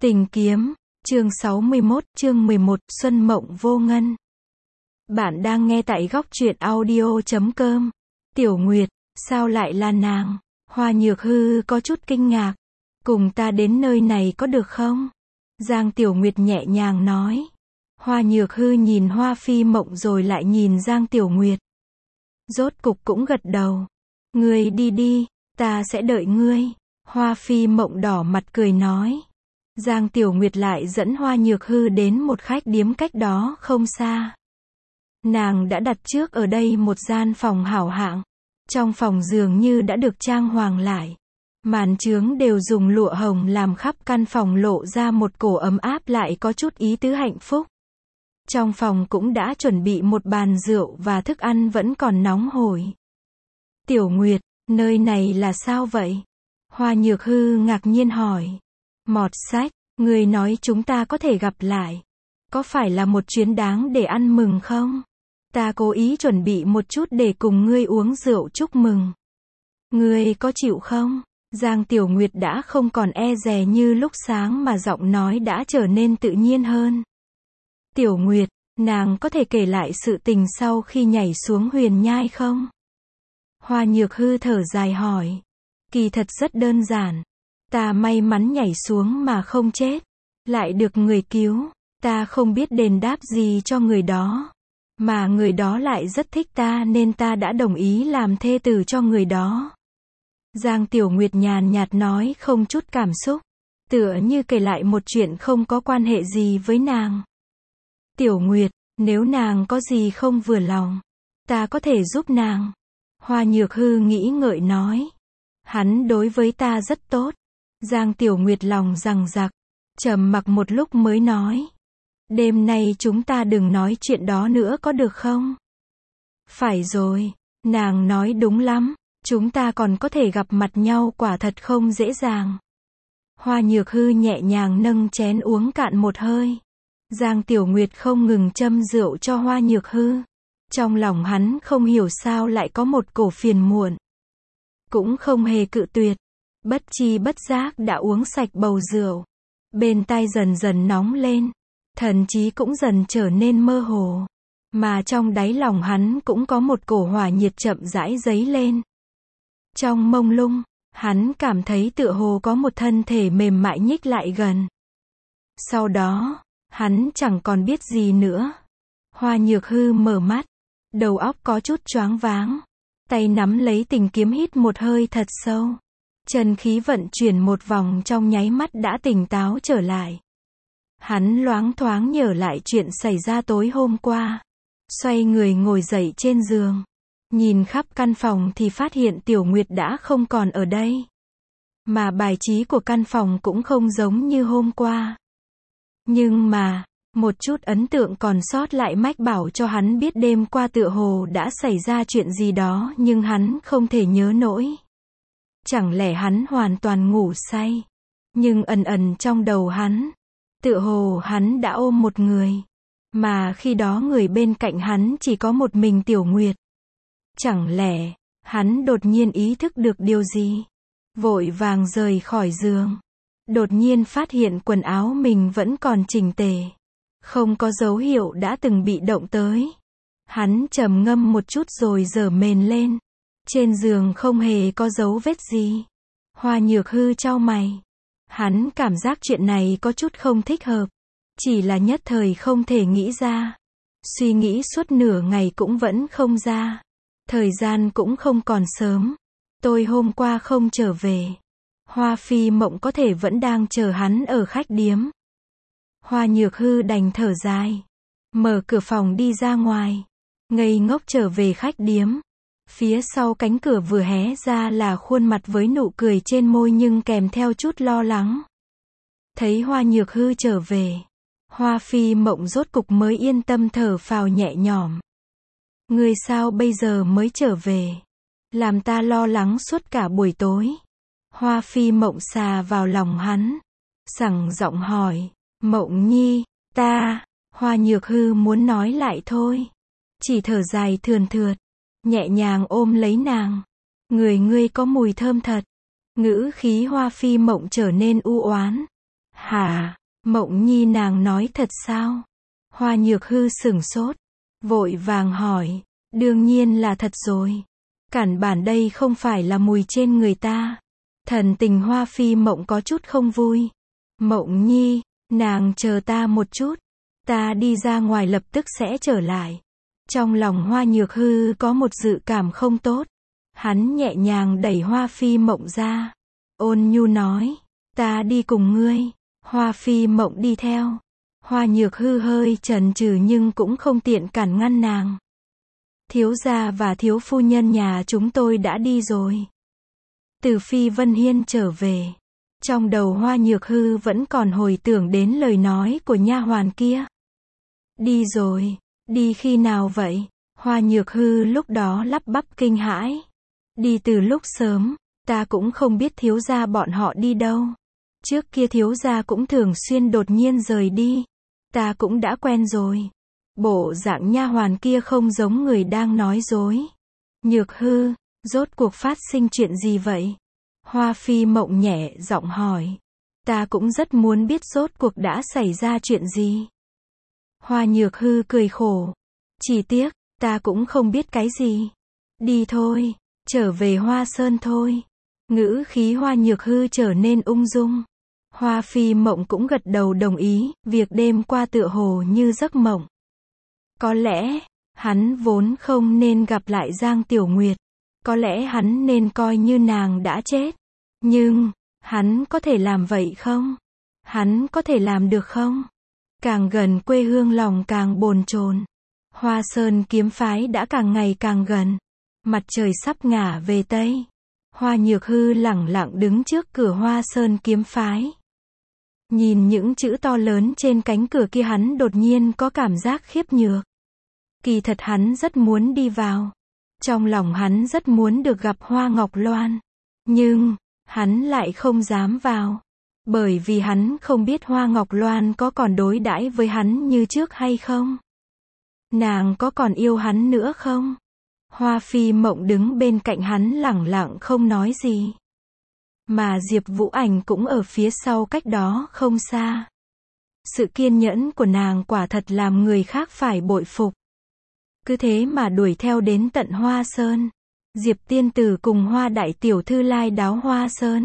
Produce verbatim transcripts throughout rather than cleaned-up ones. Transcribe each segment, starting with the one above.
Tình kiếm, chương sáu mươi mốt, chương mười một, Xuân Mộng Vô Ngân. Bạn đang nghe tại góc truyện audio chấm com. Tiểu Nguyệt, sao lại là nàng? Hoa Nhược Hư có chút kinh ngạc. Cùng ta đến nơi này có được không? Giang Tiểu Nguyệt nhẹ nhàng nói. Hoa Nhược Hư nhìn Hoa Phi Mộng rồi lại nhìn Giang Tiểu Nguyệt. Rốt cục cũng gật đầu. Ngươi đi đi, ta sẽ đợi ngươi. Hoa Phi Mộng đỏ mặt cười nói. Giang Tiểu Nguyệt lại dẫn Hoa Nhược Hư đến một khách điếm cách đó không xa. Nàng đã đặt trước ở đây một gian phòng hảo hạng. Trong phòng dường như đã được trang hoàng lại. Màn chướng đều dùng lụa hồng làm khắp căn phòng lộ ra một cổ ấm áp lại có chút ý tứ hạnh phúc. Trong phòng cũng đã chuẩn bị một bàn rượu và thức ăn vẫn còn nóng hổi. Tiểu Nguyệt, nơi này là sao vậy? Hoa Nhược Hư ngạc nhiên hỏi. Mọt sách, người nói chúng ta có thể gặp lại. Có phải là một chuyến đáng để ăn mừng không? Ta cố ý chuẩn bị một chút để cùng ngươi uống rượu chúc mừng. Ngươi có chịu không? Giang Tiểu Nguyệt đã không còn e dè như lúc sáng mà giọng nói đã trở nên tự nhiên hơn. Tiểu Nguyệt, nàng có thể kể lại sự tình sau khi nhảy xuống huyền nhai không? Hoa Nhược Hư thở dài hỏi. Kỳ thật rất đơn giản. Ta may mắn nhảy xuống mà không chết. Lại được người cứu. Ta không biết đền đáp gì cho người đó. Mà người đó lại rất thích ta nên ta đã đồng ý làm thê tử cho người đó. Giang Tiểu Nguyệt nhàn nhạt nói không chút cảm xúc. Tựa như kể lại một chuyện không có quan hệ gì với nàng. Tiểu Nguyệt, nếu nàng có gì không vừa lòng, ta có thể giúp nàng. Hoa Nhược Hư nghĩ ngợi nói. Hắn đối với ta rất tốt. Giang Tiểu Nguyệt lòng rằng rặc, trầm mặc một lúc mới nói. Đêm nay chúng ta đừng nói chuyện đó nữa có được không? Phải rồi, nàng nói đúng lắm, chúng ta còn có thể gặp mặt nhau quả thật không dễ dàng. Hoa Nhược Hư nhẹ nhàng nâng chén uống cạn một hơi. Giang Tiểu Nguyệt không ngừng châm rượu cho Hoa Nhược Hư. Trong lòng hắn không hiểu sao lại có một cổ phiền muộn. Cũng không hề cự tuyệt. Bất chi bất giác đã uống sạch bầu rượu. Bên tai dần dần nóng lên. Thần trí cũng dần trở nên mơ hồ. Mà trong đáy lòng hắn cũng có một cổ hỏa nhiệt chậm rãi dấy lên. Trong mông lung, hắn cảm thấy tựa hồ có một thân thể mềm mại nhích lại gần. Sau đó, hắn chẳng còn biết gì nữa. Hoa Nhược Hư mở mắt. Đầu óc có chút choáng váng. Tay nắm lấy tình kiếm hít một hơi thật sâu. Chân khí vận chuyển một vòng trong nháy mắt đã tỉnh táo trở lại. Hắn loáng thoáng nhớ lại chuyện xảy ra tối hôm qua. Xoay người ngồi dậy trên giường. Nhìn khắp căn phòng thì phát hiện Tiểu Nguyệt đã không còn ở đây. Mà bài trí của căn phòng cũng không giống như hôm qua. Nhưng mà, một chút ấn tượng còn sót lại mách bảo cho hắn biết đêm qua tựa hồ đã xảy ra chuyện gì đó nhưng hắn không thể nhớ nổi. Chẳng lẽ hắn hoàn toàn ngủ say? Nhưng ẩn ẩn trong đầu hắn, tựa hồ hắn đã ôm một người. Mà khi đó người bên cạnh hắn chỉ có một mình Tiểu Nguyệt. Chẳng lẽ, hắn đột nhiên ý thức được điều gì? Vội vàng rời khỏi giường. Đột nhiên phát hiện quần áo mình vẫn còn chỉnh tề. Không có dấu hiệu đã từng bị động tới. Hắn trầm ngâm một chút rồi giở mền lên. Trên giường không hề có dấu vết gì. Hoa Nhược Hư chau mày. Hắn cảm giác chuyện này có chút không thích hợp. Chỉ là nhất thời không thể nghĩ ra. Suy nghĩ suốt nửa ngày cũng vẫn không ra. Thời gian cũng không còn sớm. Tôi hôm qua không trở về. Hoa Phi Mộng có thể vẫn đang chờ hắn ở khách điếm. Hoa Nhược Hư đành thở dài. Mở cửa phòng đi ra ngoài. Ngây ngốc trở về khách điếm. Phía sau cánh cửa vừa hé ra là khuôn mặt với nụ cười trên môi nhưng kèm theo chút lo lắng. Thấy Hoa Nhược Hư trở về. Hoa Phi Mộng rốt cục mới yên tâm thở phào nhẹ nhõm. Ngươi sao bây giờ mới trở về? Làm ta lo lắng suốt cả buổi tối. Hoa Phi Mộng xà vào lòng hắn. Sẳng giọng hỏi. Mộng nhi, ta, Hoa Nhược Hư muốn nói lại thôi. Chỉ thở dài thườn thượt. Nhẹ nhàng ôm lấy nàng. Người ngươi có mùi thơm thật. Ngữ khí Hoa Phi Mộng trở nên u oán. Hả? Mộng nhi nàng nói thật sao? Hoa Nhược Hư sửng sốt, vội vàng hỏi, đương nhiên là thật rồi. Cản bản đây không phải là mùi trên người ta. Thần tình Hoa Phi Mộng có chút không vui. Mộng nhi, nàng chờ ta một chút. Ta đi ra ngoài lập tức sẽ trở lại. Trong lòng Hoa Nhược Hư có một dự cảm không tốt. Hắn nhẹ nhàng đẩy Hoa Phi Mộng ra. Ôn nhu nói, ta đi cùng ngươi. Hoa Phi Mộng đi theo. Hoa Nhược Hư hơi chần chừ nhưng cũng không tiện cản ngăn nàng. Thiếu gia và thiếu phu nhân nhà chúng tôi đã đi rồi. Từ Phi Vân Hiên trở về. Trong đầu Hoa Nhược Hư vẫn còn hồi tưởng đến lời nói của nha hoàn kia. Đi rồi, đi khi nào vậy? Hoa Nhược Hư lúc đó lắp bắp kinh hãi. Đi từ lúc sớm, ta cũng không biết thiếu gia bọn họ đi đâu. Trước kia thiếu gia cũng thường xuyên đột nhiên rời đi. Ta cũng đã quen rồi. Bộ dạng nha hoàn kia không giống người đang nói dối. Nhược Hư, rốt cuộc phát sinh chuyện gì vậy? Hoa Phi Mộng nhẹ giọng hỏi. Ta cũng rất muốn biết rốt cuộc đã xảy ra chuyện gì. Hoa Nhược Hư cười khổ. Chỉ tiếc, ta cũng không biết cái gì. Đi thôi, trở về Hoa Sơn thôi. Ngữ khí Hoa Nhược Hư trở nên ung dung. Hoa Phi Mộng cũng gật đầu đồng ý, việc đêm qua tựa hồ như giấc mộng. Có lẽ, hắn vốn không nên gặp lại Giang Tiểu Nguyệt. Có lẽ hắn nên coi như nàng đã chết. Nhưng, hắn có thể làm vậy không? Hắn có thể làm được không? Càng gần quê hương lòng càng bồn chồn. Hoa Sơn kiếm phái đã càng ngày càng gần. Mặt trời sắp ngả về Tây. Hoa Nhược Hư lẳng lặng đứng trước cửa Hoa Sơn kiếm phái. Nhìn những chữ to lớn trên cánh cửa kia hắn đột nhiên có cảm giác khiếp nhược. Kỳ thật hắn rất muốn đi vào. Trong lòng hắn rất muốn được gặp Hoa Ngọc Loan. Nhưng, hắn lại không dám vào. Bởi vì hắn không biết Hoa Ngọc Loan có còn đối đãi với hắn như trước hay không. Nàng có còn yêu hắn nữa không? Hoa Phi Mộng đứng bên cạnh hắn lẳng lặng không nói gì. Mà Diệp Vũ Ảnh cũng ở phía sau cách đó không xa. Sự kiên nhẫn của nàng quả thật làm người khác phải bội phục. Cứ thế mà đuổi theo đến tận Hoa Sơn. Diệp Tiên Tử cùng Hoa đại tiểu thư lai đáo Hoa Sơn.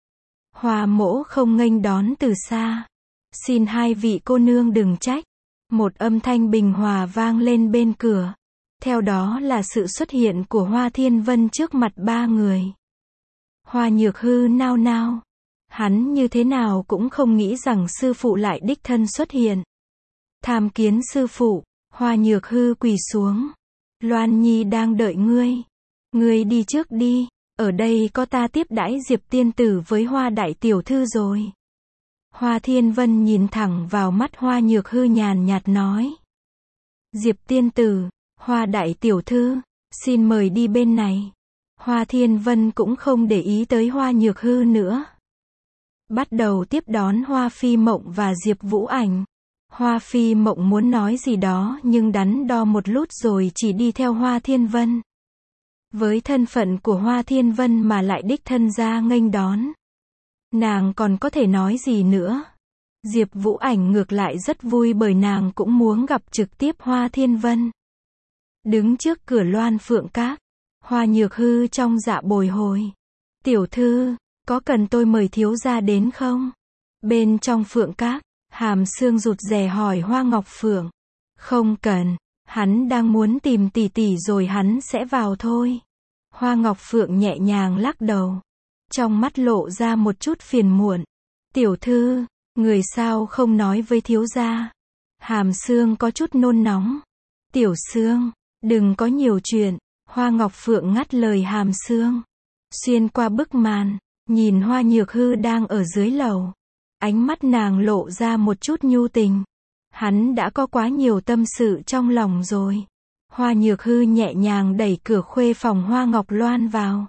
Hoa Mỗ không nghênh đón từ xa. Xin hai vị cô nương đừng trách. Một âm thanh bình hòa vang lên bên cửa. Theo đó là sự xuất hiện của Hoa Thiên Vân trước mặt ba người. Hoa Nhược Hư nao nao. Hắn như thế nào cũng không nghĩ rằng sư phụ lại đích thân xuất hiện. Tham kiến sư phụ. Hoa Nhược Hư quỳ xuống. Loan Nhi đang đợi ngươi. Ngươi đi trước đi. Ở đây có ta tiếp đãi Diệp Tiên Tử với Hoa đại tiểu thư rồi. Hoa Thiên Vân nhìn thẳng vào mắt Hoa Nhược Hư nhàn nhạt nói. Diệp Tiên Tử, Hoa đại tiểu thư, xin mời đi bên này. Hoa Thiên Vân cũng không để ý tới Hoa Nhược Hư nữa. Bắt đầu tiếp đón Hoa Phi Mộng và Diệp Vũ Ảnh. Hoa Phi Mộng muốn nói gì đó nhưng đắn đo một lúc rồi chỉ đi theo Hoa Thiên Vân. Với thân phận của Hoa Thiên Vân mà lại đích thân ra nghênh đón. Nàng còn có thể nói gì nữa. Diệp Vũ Ảnh ngược lại rất vui bởi nàng cũng muốn gặp trực tiếp Hoa Thiên Vân. Đứng trước cửa Loan Phượng Các. Hoa Nhược Hư trong dạ bồi hồi. Tiểu thư, có cần tôi mời thiếu gia đến không? Bên trong Phượng Các, Hàm Sương rụt rè hỏi Hoa Ngọc Phượng. Không cần, hắn đang muốn tìm tỷ tỷ rồi hắn sẽ vào thôi. Hoa Ngọc Phượng nhẹ nhàng lắc đầu. Trong mắt lộ ra một chút phiền muộn. Tiểu thư, người sao không nói với thiếu gia? Hàm Sương có chút nôn nóng. Tiểu Sương, đừng có nhiều chuyện. Hoa Ngọc Phượng ngắt lời Hàm Sương. Xuyên qua bức màn, nhìn Hoa Nhược Hư đang ở dưới lầu. Ánh mắt nàng lộ ra một chút nhu tình. Hắn đã có quá nhiều tâm sự trong lòng rồi. Hoa Nhược Hư nhẹ nhàng đẩy cửa khuê phòng Hoa Ngọc Loan vào.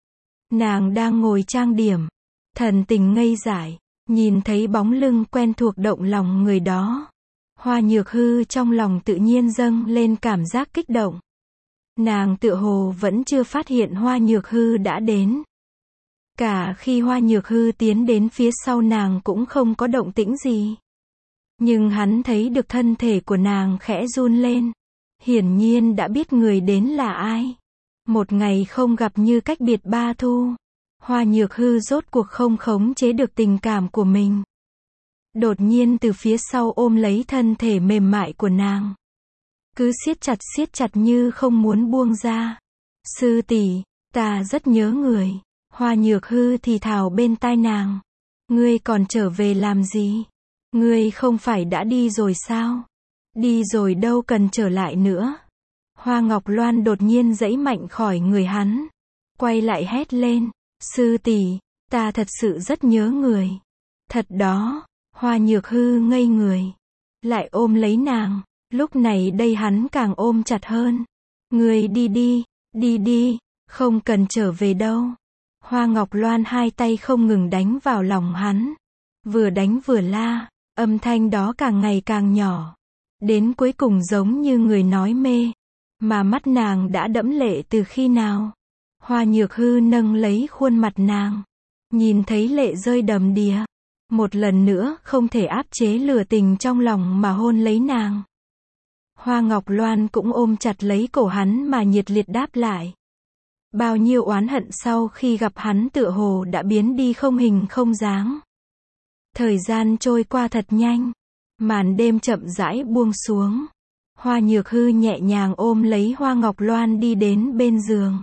Nàng đang ngồi trang điểm. Thần tình ngây dại. Nhìn thấy bóng lưng quen thuộc động lòng người đó. Hoa Nhược Hư trong lòng tự nhiên dâng lên cảm giác kích động. Nàng tựa hồ vẫn chưa phát hiện Hoa Nhược Hư đã đến. Cả khi Hoa Nhược Hư tiến đến phía sau nàng cũng không có động tĩnh gì. Nhưng hắn thấy được thân thể của nàng khẽ run lên. Hiển nhiên đã biết người đến là ai. Một ngày không gặp như cách biệt ba thu. Hoa Nhược Hư rốt cuộc không khống chế được tình cảm của mình. Đột nhiên từ phía sau ôm lấy thân thể mềm mại của nàng. Cứ siết chặt siết chặt như không muốn buông ra. Sư tỷ, ta rất nhớ người. Hoa Nhược Hư thì thào bên tai nàng. Ngươi còn trở về làm gì? Ngươi không phải đã đi rồi sao? Đi rồi đâu cần trở lại nữa. Hoa Ngọc Loan đột nhiên giãy mạnh khỏi người hắn. Quay lại hét lên. Sư tỷ, ta thật sự rất nhớ người. Thật đó. Hoa Nhược Hư ngây người. Lại ôm lấy nàng. Lúc này đây hắn càng ôm chặt hơn. Ngươi đi đi, đi đi, không cần trở về đâu. Hoa Ngọc Loan hai tay không ngừng đánh vào lòng hắn. Vừa đánh vừa la, âm thanh đó càng ngày càng nhỏ. Đến cuối cùng giống như người nói mê. Mà mắt nàng đã đẫm lệ từ khi nào. Hoa Nhược Hư nâng lấy khuôn mặt nàng. Nhìn thấy lệ rơi đầm đìa. Một lần nữa không thể áp chế lửa tình trong lòng mà hôn lấy nàng. Hoa Ngọc Loan cũng ôm chặt lấy cổ hắn mà nhiệt liệt đáp lại. Bao nhiêu oán hận sau khi gặp hắn tựa hồ đã biến đi không hình không dáng. Thời gian trôi qua thật nhanh. Màn đêm chậm rãi buông xuống. Hoa Nhược Hư nhẹ nhàng ôm lấy Hoa Ngọc Loan đi đến bên giường.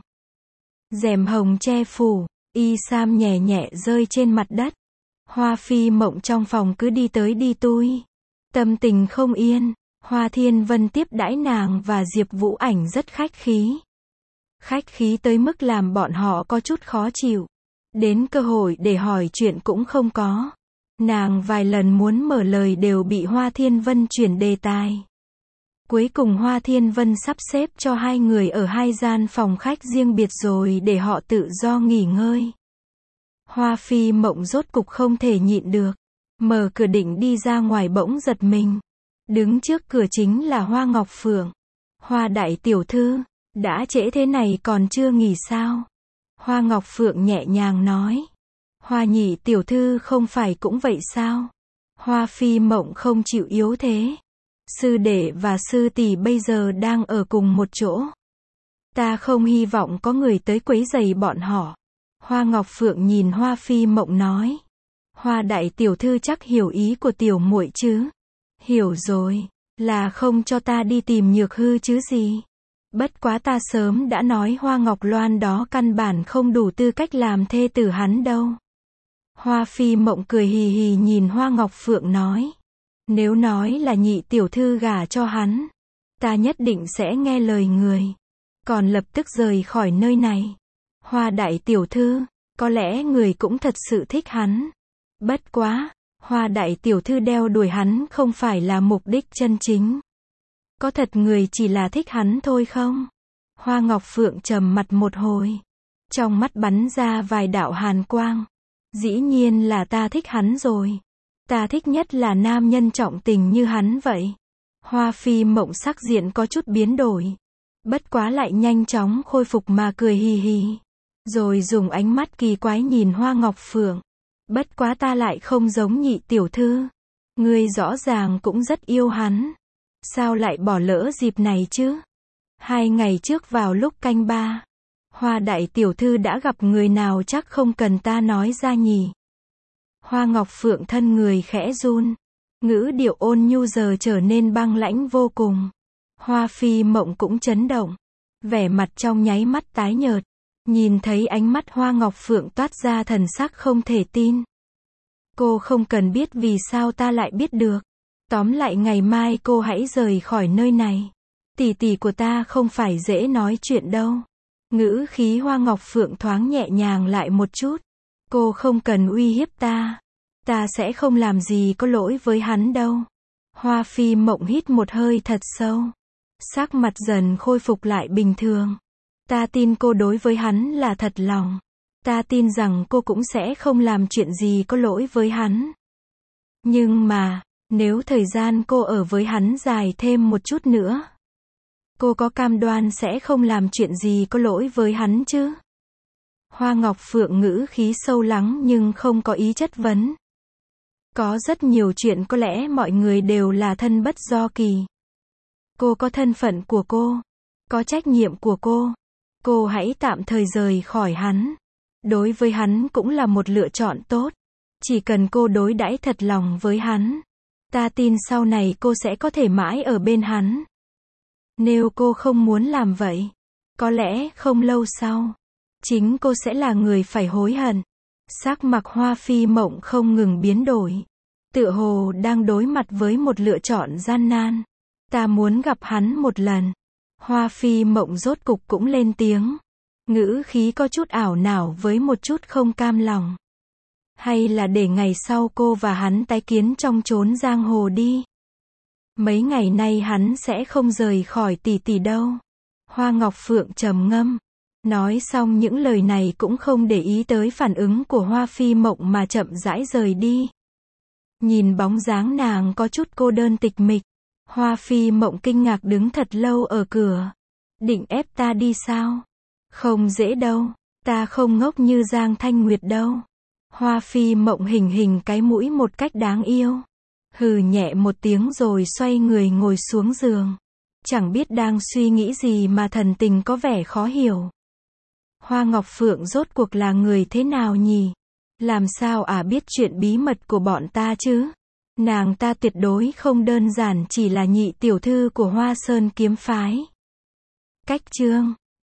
Rèm hồng che phủ, y sam nhẹ nhẹ rơi trên mặt đất. Hoa Phi Mộng trong phòng cứ đi tới đi lui. Tâm tình không yên. Hoa Thiên Vân tiếp đãi nàng và Diệp Vũ Ảnh rất khách khí. Khách khí tới mức làm bọn họ có chút khó chịu. Đến cơ hội để hỏi chuyện cũng không có. Nàng vài lần muốn mở lời đều bị Hoa Thiên Vân chuyển đề tài. Cuối cùng Hoa Thiên Vân sắp xếp cho hai người ở hai gian phòng khách riêng biệt rồi để họ tự do nghỉ ngơi. Hoa Phi Mộng rốt cục không thể nhịn được. Mở cửa định đi ra ngoài bỗng giật mình. Đứng trước cửa chính là Hoa Ngọc Phượng. Hoa đại tiểu thư, đã trễ thế này còn chưa nghỉ sao? Hoa Ngọc Phượng nhẹ nhàng nói. Hoa nhị tiểu thư không phải cũng vậy sao? Hoa Phi Mộng không chịu yếu thế. Sư đệ và sư tỷ bây giờ đang ở cùng một chỗ. Ta không hy vọng có người tới quấy rầy bọn họ. Hoa Ngọc Phượng nhìn Hoa Phi Mộng nói. Hoa đại tiểu thư chắc hiểu ý của tiểu muội chứ? Hiểu rồi, là không cho ta đi tìm Nhược Hư chứ gì. Bất quá ta sớm đã nói Hoa Ngọc Loan đó căn bản không đủ tư cách làm thê tử hắn đâu. Hoa Phi Mộng cười hì hì nhìn Hoa Ngọc Phượng nói. Nếu nói là nhị tiểu thư gả cho hắn, ta nhất định sẽ nghe lời người. Còn lập tức rời khỏi nơi này. Hoa đại tiểu thư, có lẽ người cũng thật sự thích hắn. Bất quá, Hoa đại tiểu thư đeo đuổi hắn không phải là mục đích chân chính. Có thật người chỉ là thích hắn thôi không? Hoa Ngọc Phượng trầm mặt một hồi. Trong mắt bắn ra vài đạo hàn quang. Dĩ nhiên là ta thích hắn rồi. Ta thích nhất là nam nhân trọng tình như hắn vậy. Hoa Phi Mộng sắc diện có chút biến đổi. Bất quá lại nhanh chóng khôi phục mà cười hì hì. Rồi dùng ánh mắt kỳ quái nhìn Hoa Ngọc Phượng. Bất quá ta lại không giống nhị tiểu thư. Ngươi rõ ràng cũng rất yêu hắn. Sao lại bỏ lỡ dịp này chứ? Hai ngày trước vào lúc canh ba. Hoa đại tiểu thư đã gặp người nào chắc không cần ta nói ra nhỉ. Hoa Ngọc Phượng thân người khẽ run. Ngữ điệu ôn nhu giờ trở nên băng lãnh vô cùng. Hoa Phi Mộng cũng chấn động. Vẻ mặt trong nháy mắt tái nhợt. Nhìn thấy ánh mắt Hoa Ngọc Phượng toát ra thần sắc không thể tin. Cô không cần biết vì sao ta lại biết được. Tóm lại ngày mai cô hãy rời khỏi nơi này. Tỷ tỷ của ta không phải dễ nói chuyện đâu. Ngữ khí Hoa Ngọc Phượng thoáng nhẹ nhàng lại một chút. Cô không cần uy hiếp ta. Ta sẽ không làm gì có lỗi với hắn đâu. Hoa Phi Mộng hít một hơi thật sâu. Sắc mặt dần khôi phục lại bình thường. Ta tin cô đối với hắn là thật lòng. Ta tin rằng cô cũng sẽ không làm chuyện gì có lỗi với hắn. Nhưng mà, nếu thời gian cô ở với hắn dài thêm một chút nữa, cô có cam đoan sẽ không làm chuyện gì có lỗi với hắn chứ? Hoa Ngọc Phượng ngữ khí sâu lắng nhưng không có ý chất vấn. Có rất nhiều chuyện có lẽ mọi người đều là thân bất do kỳ. Cô có thân phận của cô, có trách nhiệm của cô. Cô hãy tạm thời rời khỏi hắn. Đối với hắn cũng là một lựa chọn tốt. Chỉ cần cô đối đãi thật lòng với hắn, ta tin sau này cô sẽ có thể mãi ở bên hắn. Nếu cô không muốn làm vậy, có lẽ không lâu sau, chính cô sẽ là người phải hối hận. Sắc mặt Hoa Phi Mộng không ngừng biến đổi. Tựa hồ đang đối mặt với một lựa chọn gian nan. Ta muốn gặp hắn một lần. Hoa Phi Mộng rốt cục cũng lên tiếng. Ngữ khí có chút ảo não với một chút không cam lòng. Hay là để ngày sau cô và hắn tái kiến trong chốn giang hồ đi. Mấy ngày nay hắn sẽ không rời khỏi tỷ tỷ đâu. Hoa Ngọc Phượng trầm ngâm. Nói xong những lời này cũng không để ý tới phản ứng của Hoa Phi Mộng mà chậm rãi rời đi. Nhìn bóng dáng nàng có chút cô đơn tịch mịch. Hoa Phi Mộng kinh ngạc đứng thật lâu ở cửa. Định ép ta đi sao? Không dễ đâu. Ta không ngốc như Giang Thanh Nguyệt đâu. Hoa Phi Mộng hình hình cái mũi một cách đáng yêu. Hừ nhẹ một tiếng rồi xoay người ngồi xuống giường. Chẳng biết đang suy nghĩ gì mà thần tình có vẻ khó hiểu. Hoa Ngọc Phượng rốt cuộc là người thế nào nhỉ? Làm sao ả à biết chuyện bí mật của bọn ta chứ? Nàng ta tuyệt đối không đơn giản chỉ là nhị tiểu thư của Hoa Sơn kiếm phái. Cách chương